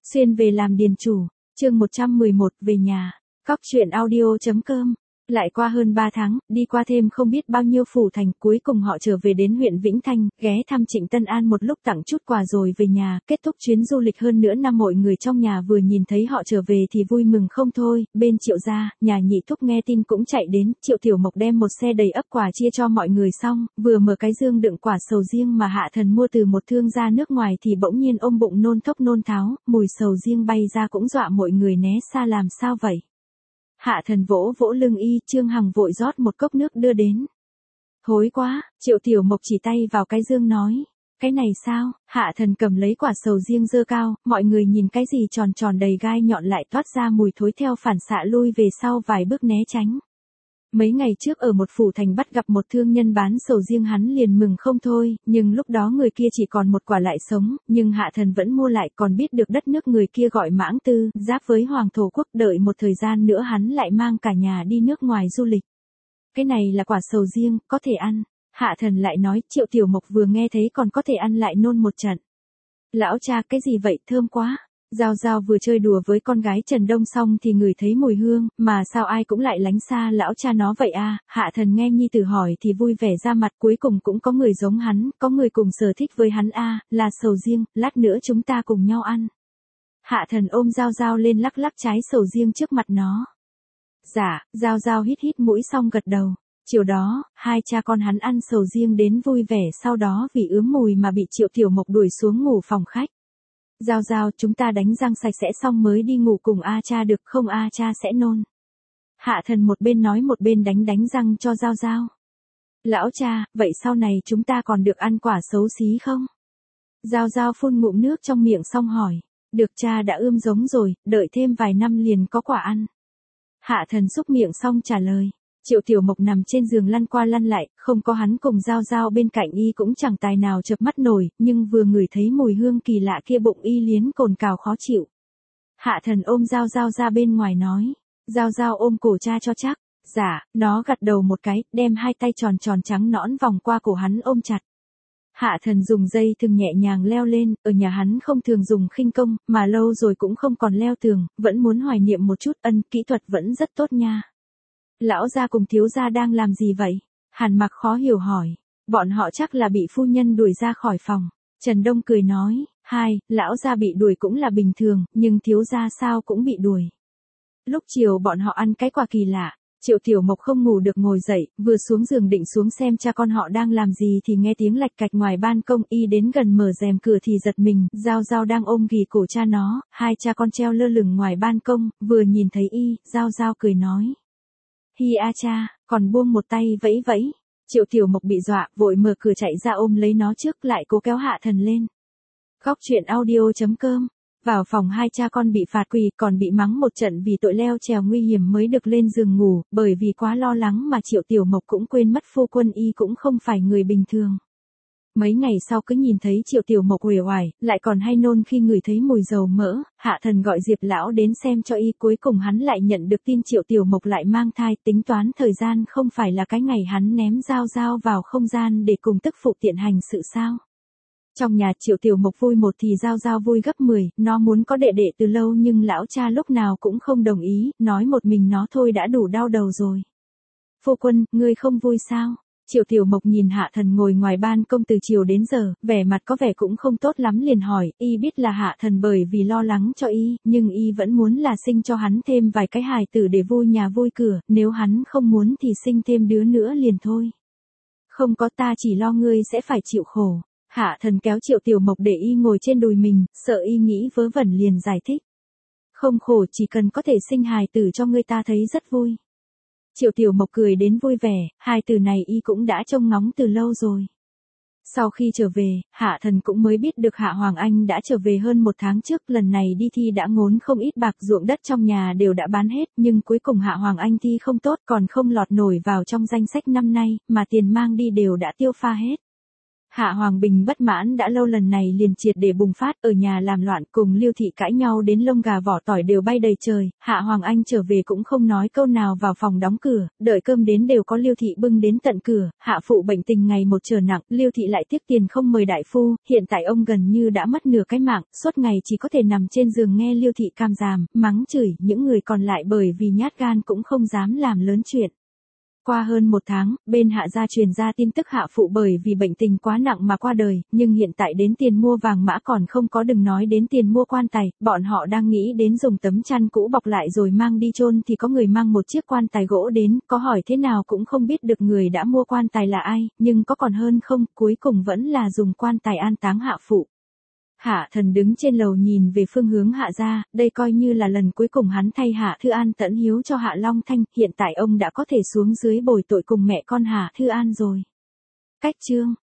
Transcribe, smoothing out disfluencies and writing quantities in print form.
Xuyên về làm điền chủ, chương 111 về nhà, Cóc truyện audio.com. Lại qua hơn 3 tháng, đi qua thêm không biết bao nhiêu phủ thành, cuối cùng họ trở về đến huyện Vĩnh Thanh, ghé thăm Trịnh Tân An một lúc tặng chút quà rồi về nhà, kết thúc chuyến du lịch hơn nửa năm. Mọi người trong nhà vừa nhìn thấy họ trở về thì vui mừng không thôi. Bên Triệu gia, nhà nhị thúc nghe tin cũng chạy đến, Triệu Tiểu Mộc đem một xe đầy ắp quà chia cho mọi người xong, vừa mở cái dương đựng quả sầu riêng mà Hạ Thần mua từ một thương gia nước ngoài thì bỗng nhiên ôm bụng nôn thốc nôn tháo, mùi sầu riêng bay ra cũng dọa mọi người né xa. Làm sao vậy? Hạ Thần vỗ vỗ lưng y, Trương Hằng vội rót một cốc nước đưa đến. Hối quá, Triệu Tiểu Mộc chỉ tay vào cái dương nói. Cái này sao? Hạ Thần cầm lấy quả sầu riêng giơ cao, mọi người nhìn cái gì tròn tròn đầy gai nhọn lại toát ra mùi thối theo phản xạ lui về sau vài bước né tránh. Mấy ngày trước ở một phủ thành bắt gặp một thương nhân bán sầu riêng, hắn liền mừng không thôi, nhưng lúc đó người kia chỉ còn một quả lại sống, nhưng Hạ Thần vẫn mua lại, còn biết được đất nước người kia gọi Mãng Tư, giáp với Hoàng Thổ Quốc. Đợi một thời gian nữa hắn lại mang cả nhà đi nước ngoài du lịch. Cái này là quả sầu riêng, có thể ăn. Hạ Thần lại nói. Triệu Tiểu Mộc vừa nghe thấy còn có thể ăn lại nôn một trận. Lão cha, cái gì vậy, thơm quá. Giao Giao vừa chơi đùa với con gái Trần Đông xong thì ngửi thấy mùi hương, mà sao ai cũng lại lánh xa lão cha nó vậy à? Hạ Thần nghe nhi tử hỏi thì vui vẻ ra mặt, cuối cùng cũng có người giống hắn, có người cùng sở thích với hắn à, là sầu riêng, lát nữa chúng ta cùng nhau ăn. Hạ Thần ôm Giao Giao lên lắc lắc trái sầu riêng trước mặt nó. Dạ, Giao Giao hít hít mũi xong gật đầu. Chiều đó, hai cha con hắn ăn sầu riêng đến vui vẻ, sau đó vì ướm mùi mà bị Triệu Tiểu Mộc đuổi xuống ngủ phòng khách. Giao Giao, chúng ta đánh răng sạch sẽ xong mới đi ngủ cùng A cha được không? A cha sẽ nôn. Hạ Thần một bên nói một bên đánh răng cho Giao Giao. Lão cha, vậy sau này chúng ta còn được ăn quả xấu xí không? Giao Giao phun ngụm nước trong miệng xong hỏi. Được, cha đã ươm giống rồi, đợi thêm vài năm liền có quả ăn. Hạ Thần xúc miệng xong trả lời. Triệu Tiểu Mộc nằm trên giường lăn qua lăn lại, không có hắn cùng Giao Giao bên cạnh y cũng chẳng tài nào chợp mắt nổi, nhưng vừa ngửi thấy mùi hương kỳ lạ kia bụng y liến cồn cào khó chịu. Hạ Thần ôm Giao Giao ra bên ngoài nói. Giao Giao ôm cổ cha cho chắc. Dạ, nó gật đầu một cái, đem hai tay tròn tròn trắng nõn vòng qua cổ hắn ôm chặt. Hạ Thần dùng dây thừng nhẹ nhàng leo lên, ở nhà hắn không thường dùng khinh công, mà lâu rồi cũng không còn leo tường, vẫn muốn hoài niệm một chút. Kỹ thuật vẫn rất tốt nha. Lão gia cùng thiếu gia đang làm gì vậy? Hàn Mặc khó hiểu hỏi. Bọn họ chắc là bị phu nhân đuổi ra khỏi phòng. Trần Đông cười nói. Lão gia bị đuổi cũng là bình thường, nhưng thiếu gia sao cũng bị đuổi. Lúc chiều bọn họ ăn cái quà kỳ lạ. Triệu Tiểu Mộc không ngủ được ngồi dậy, vừa xuống giường định xuống xem cha con họ đang làm gì thì nghe tiếng lạch cạch ngoài ban công. Y đến gần mở rèm cửa thì giật mình, Giao Giao đang ôm ghì cổ cha nó, hai cha con treo lơ lửng ngoài ban công, vừa nhìn thấy y, Giao Giao cười nói. Hi a cha, còn buông một tay vẫy vẫy. Triệu Tiểu Mộc bị dọa, vội mở cửa chạy ra ôm lấy nó trước, lại cố kéo Hạ Thần lên. Cóc truyện audio.com. Vào phòng hai cha con bị phạt quỳ, còn bị mắng một trận vì tội leo trèo nguy hiểm mới được lên giường ngủ, bởi vì quá lo lắng mà Triệu Tiểu Mộc cũng quên mất phu quân y cũng không phải người bình thường. Mấy ngày sau cứ nhìn thấy Triệu Tiểu Mộc uể oải, lại còn hay nôn khi ngửi thấy mùi dầu mỡ, Hạ Thần gọi Diệp lão đến xem cho y, cuối cùng hắn lại nhận được tin Triệu Tiểu Mộc lại mang thai. Tính toán thời gian không phải là cái ngày hắn ném Giao Giao vào không gian để cùng tức phụ tiện hành sự sao? Trong nhà Triệu Tiểu Mộc vui một thì Giao Giao vui gấp 10, nó muốn có đệ đệ từ lâu nhưng lão cha lúc nào cũng không đồng ý, nói một mình nó thôi đã đủ đau đầu rồi. Phu quân, ngươi không vui sao? Triệu Tiểu Mộc nhìn Hạ Thần ngồi ngoài ban công từ chiều đến giờ, vẻ mặt có vẻ cũng không tốt lắm liền hỏi. Y biết là Hạ Thần bởi vì lo lắng cho y, nhưng y vẫn muốn là sinh cho hắn thêm vài cái hài tử để vui nhà vui cửa, nếu hắn không muốn thì sinh thêm đứa nữa liền thôi. Không có, ta chỉ lo ngươi sẽ phải chịu khổ. Hạ Thần kéo Triệu Tiểu Mộc để y ngồi trên đùi mình, sợ y nghĩ vớ vẩn liền giải thích. Không khổ, chỉ cần có thể sinh hài tử cho ngươi ta thấy rất vui. Triệu Tiểu Mộc cười đến vui vẻ, hai từ này y cũng đã trông ngóng từ lâu rồi. Sau khi trở về, Hạ Thần cũng mới biết được Hạ Hoàng Anh đã trở về hơn 1 tháng trước, lần này đi thi đã ngốn không ít bạc, ruộng đất trong nhà đều đã bán hết, nhưng cuối cùng Hạ Hoàng Anh thi không tốt, còn không lọt nổi vào trong danh sách năm nay, mà tiền mang đi đều đã tiêu pha hết. Hạ Hoàng Bình bất mãn đã lâu, lần này liền triệt để bùng phát, ở nhà làm loạn, cùng Lưu Thị cãi nhau đến lông gà vỏ tỏi đều bay đầy trời. Hạ Hoàng Anh trở về cũng không nói câu nào, vào phòng đóng cửa, đợi cơm đến đều có Lưu Thị bưng đến tận cửa. Hạ phụ bệnh tình ngày một trở nặng, Lưu Thị lại tiếc tiền không mời đại phu, hiện tại ông gần như đã mất nửa cái mạng, suốt ngày chỉ có thể nằm trên giường nghe Lưu Thị cam giảm, mắng chửi, những người còn lại bởi vì nhát gan cũng không dám làm lớn chuyện. Qua hơn một tháng, bên Hạ gia truyền ra tin tức Hạ phụ bởi vì bệnh tình quá nặng mà qua đời, nhưng hiện tại đến tiền mua vàng mã còn không có, đừng nói đến tiền mua quan tài, bọn họ đang nghĩ đến dùng tấm chăn cũ bọc lại rồi mang đi chôn, thì có người mang một chiếc quan tài gỗ đến, có hỏi thế nào cũng không biết được người đã mua quan tài là ai, nhưng có còn hơn không, cuối cùng vẫn là dùng quan tài an táng Hạ phụ. Hạ Thần đứng trên lầu nhìn về phương hướng Hạ gia, đây coi như là lần cuối cùng hắn thay Hạ Thư An tẫn hiếu cho Hạ Long Thanh, hiện tại ông đã có thể xuống dưới bồi tội cùng mẹ con Hạ Thư An rồi. Cách chương